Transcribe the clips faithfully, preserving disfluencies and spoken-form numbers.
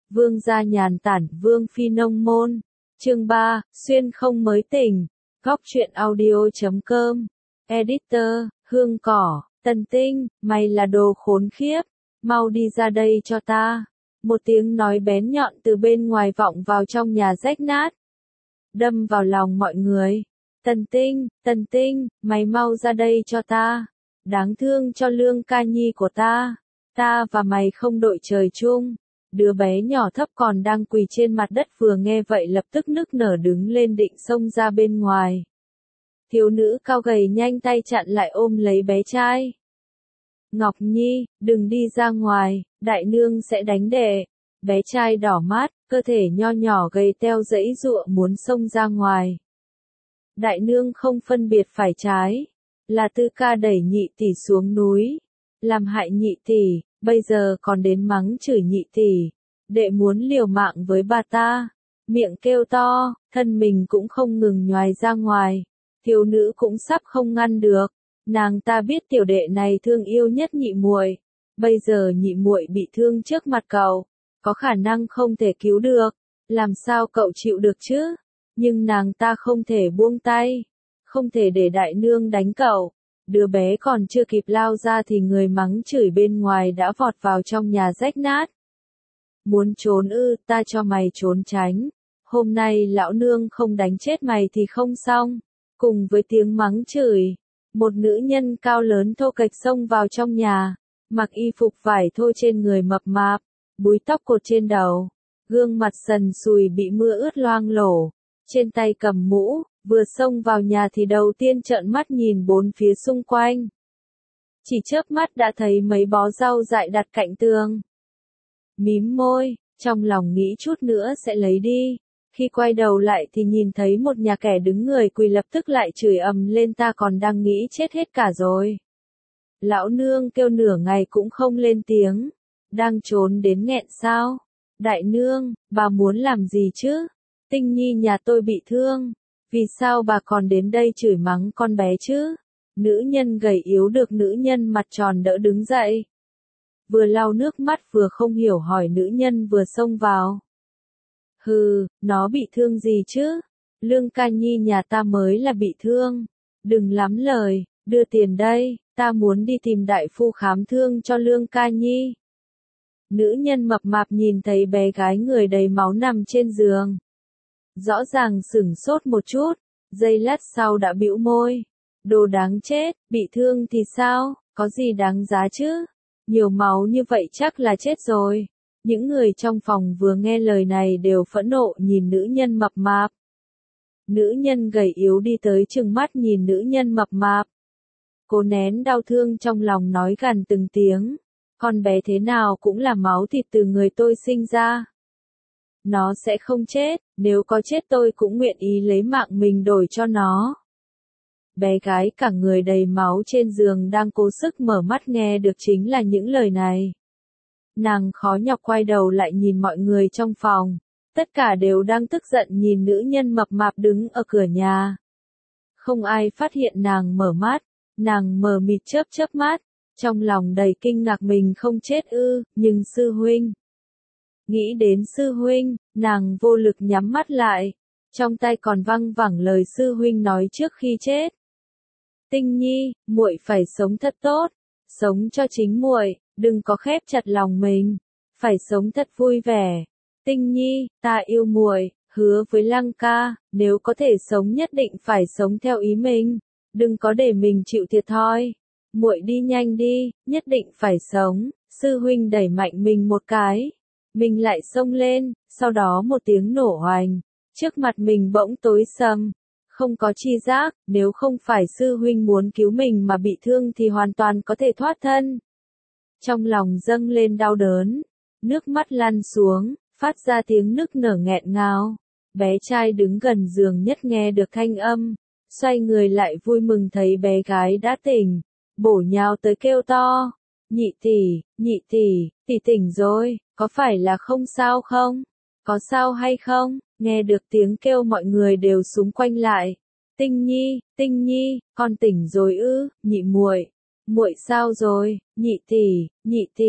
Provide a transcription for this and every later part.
Vương gia nhàn tản, Vương phi nông môn. Chương ba, xuyên không mới tỉnh. Góc truyện audio chấm com. Editor, Hương Cỏ, Tần Tinh, mày là đồ khốn khiếp. Mau đi ra đây cho ta. Một tiếng nói bén nhọn từ bên ngoài vọng vào trong nhà rách nát. Đâm vào lòng mọi người. Tần Tinh, Tần Tinh, mày mau ra đây cho ta. Đáng thương cho Lương Ca Nhi của ta. Ta và mày không đội trời chung. Đứa bé nhỏ thấp còn đang quỳ trên mặt đất vừa nghe vậy lập tức nức nở đứng lên định xông ra bên ngoài. Thiếu nữ cao gầy nhanh tay chặn lại ôm lấy bé trai. Ngọc Nhi, đừng đi ra ngoài, đại nương sẽ đánh đệ. Bé trai đỏ mắt, cơ thể nho nhỏ gầy teo giãy giụa muốn xông ra ngoài. Đại nương không phân biệt phải trái, là Tư Ca đẩy nhị tỷ xuống núi, làm hại nhị tỷ, bây giờ còn đến mắng chửi nhị tỷ, đệ muốn liều mạng với bà ta, miệng kêu to, thân mình cũng không ngừng nhoài ra ngoài, thiếu nữ cũng sắp không ngăn được, nàng ta biết tiểu đệ này thương yêu nhất nhị muội, bây giờ nhị muội bị thương trước mặt cậu, có khả năng không thể cứu được, làm sao cậu chịu được chứ? Nhưng nàng ta không thể buông tay, không thể để đại nương đánh cậu. Đứa bé còn chưa kịp lao ra thì người mắng chửi bên ngoài đã vọt vào trong nhà rách nát. Muốn trốn ư, ta cho mày trốn tránh. Hôm nay lão nương không đánh chết mày thì không xong. Cùng với tiếng mắng chửi, một nữ nhân cao lớn thô kệch xông vào trong nhà, mặc y phục vải thô trên người mập mạp, búi tóc cột trên đầu, gương mặt sần sùi bị mưa ướt loang lổ, trên tay cầm mũ. Vừa xông vào nhà thì đầu tiên trợn mắt nhìn bốn phía xung quanh. Chỉ chớp mắt đã thấy mấy bó rau dại đặt cạnh tường. Mím môi, trong lòng nghĩ chút nữa sẽ lấy đi. Khi quay đầu lại thì nhìn thấy một nhà kẻ đứng người quỳ lập tức lại chửi ầm lên ta còn đang nghĩ chết hết cả rồi. Lão nương kêu nửa ngày cũng không lên tiếng. Đang trốn đến nghẹn sao? Đại nương, bà muốn làm gì chứ? Tinh Nhi nhà tôi bị thương. Vì sao bà còn đến đây chửi mắng con bé chứ? Nữ nhân gầy yếu được nữ nhân mặt tròn đỡ đứng dậy. Vừa lau nước mắt vừa không hiểu hỏi nữ nhân vừa xông vào. Hừ, nó bị thương gì chứ? Lương Ca Nhi nhà ta mới là bị thương. Đừng lắm lời, đưa tiền đây, ta muốn đi tìm đại phu khám thương cho Lương Ca Nhi. Nữ nhân mập mạp nhìn thấy bé gái người đầy máu nằm trên giường. Rõ ràng sửng sốt một chút, giây lát sau đã bĩu môi. Đồ đáng chết, bị thương thì sao, có gì đáng giá chứ? Nhiều máu như vậy chắc là chết rồi. Những người trong phòng vừa nghe lời này đều phẫn nộ nhìn nữ nhân mập mạp. Nữ nhân gầy yếu đi tới trừng mắt nhìn nữ nhân mập mạp. Cô nén đau thương trong lòng nói gằn từng tiếng. Con bé thế nào cũng là máu thịt từ người tôi sinh ra. Nó sẽ không chết, nếu có chết tôi cũng nguyện ý lấy mạng mình đổi cho nó. Bé gái cả người đầy máu trên giường đang cố sức mở mắt nghe được chính là những lời này. Nàng khó nhọc quay đầu lại nhìn mọi người trong phòng. Tất cả đều đang tức giận nhìn nữ nhân mập mạp đứng ở cửa nhà. Không ai phát hiện nàng mở mắt, nàng mờ mịt chớp chớp mắt, trong lòng đầy kinh ngạc mình không chết ư, nhưng sư huynh. Nghĩ đến sư huynh, nàng vô lực nhắm mắt lại, trong tay còn văng vẳng lời sư huynh nói trước khi chết. Tinh Nhi, muội phải sống thật tốt, sống cho chính muội, đừng có khép chặt lòng mình, phải sống thật vui vẻ. Tinh Nhi, ta yêu muội, hứa với Lăng ca, nếu có thể sống nhất định phải sống theo ý mình, đừng có để mình chịu thiệt thòi. Muội đi nhanh đi, nhất định phải sống. Sư huynh đẩy mạnh mình một cái. Mình lại xông lên, sau đó một tiếng nổ hoành, trước mặt mình bỗng tối sầm, không có chi giác, nếu không phải sư huynh muốn cứu mình mà bị thương thì hoàn toàn có thể thoát thân. Trong lòng dâng lên đau đớn, nước mắt lăn xuống, phát ra tiếng nức nở nghẹn ngào. Bé trai đứng gần giường nhất nghe được thanh âm, xoay người lại vui mừng thấy bé gái đã tỉnh, bổ nhào tới kêu to. Nhị tỷ, nhị tỷ, tỷ tỉnh rồi, có phải là không sao không? Có sao hay không? Nghe được tiếng kêu mọi người đều xúm quanh lại. Tinh Nhi, Tinh Nhi, con tỉnh rồi ư? Nhị muội, muội sao rồi? Nhị tỷ, nhị tỷ,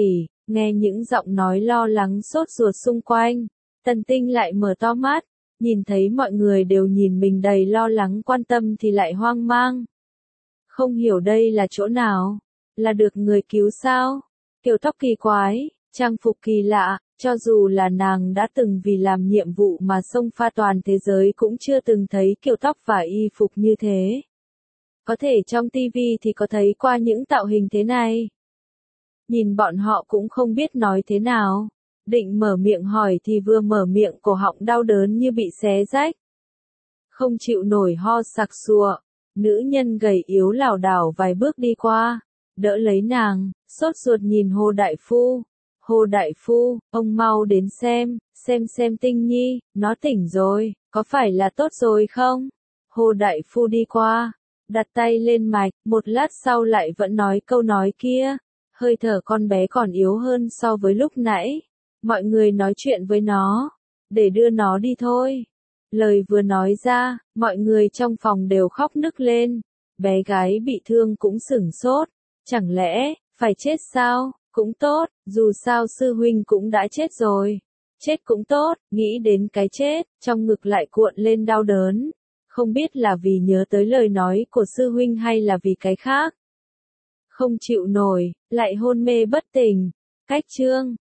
Nghe những giọng nói lo lắng sốt ruột xung quanh, Tần Tinh lại mở to mắt, nhìn thấy mọi người đều nhìn mình đầy lo lắng quan tâm thì lại hoang mang. Không hiểu đây là chỗ nào, là được người cứu sao? Kiểu tóc kỳ quái, trang phục kỳ lạ, cho dù là nàng đã từng vì làm nhiệm vụ mà xông pha toàn thế giới cũng chưa từng thấy kiểu tóc và y phục như thế. Có thể trong tivi thì có thấy qua những tạo hình thế này. Nhìn bọn họ cũng không biết nói thế nào. Định mở miệng hỏi thì vừa mở miệng cổ họng đau đớn như bị xé rách. Không chịu nổi ho sặc sụa. Nữ nhân gầy yếu lảo đảo vài bước đi qua. Đỡ lấy nàng, sốt ruột nhìn Hồ Đại Phu. Hồ Đại Phu, ông mau đến xem, xem xem Tinh Nhi, nó tỉnh rồi, có phải là tốt rồi không? Hồ Đại Phu đi qua, đặt tay lên mạch, một lát sau lại vẫn nói câu nói kia. Hơi thở con bé còn yếu hơn so với lúc nãy. Mọi người nói chuyện với nó, để đưa nó đi thôi. Lời vừa nói ra, mọi người trong phòng đều khóc nức lên. Bé gái bị thương cũng sửng sốt. Chẳng lẽ, phải chết sao? Cũng tốt, dù sao sư huynh cũng đã chết rồi. Chết cũng tốt, nghĩ đến cái chết, trong ngực lại cuộn lên đau đớn. Không biết là vì nhớ tới lời nói của sư huynh hay là vì cái khác. Không chịu nổi, lại hôn mê bất tỉnh. Cách chương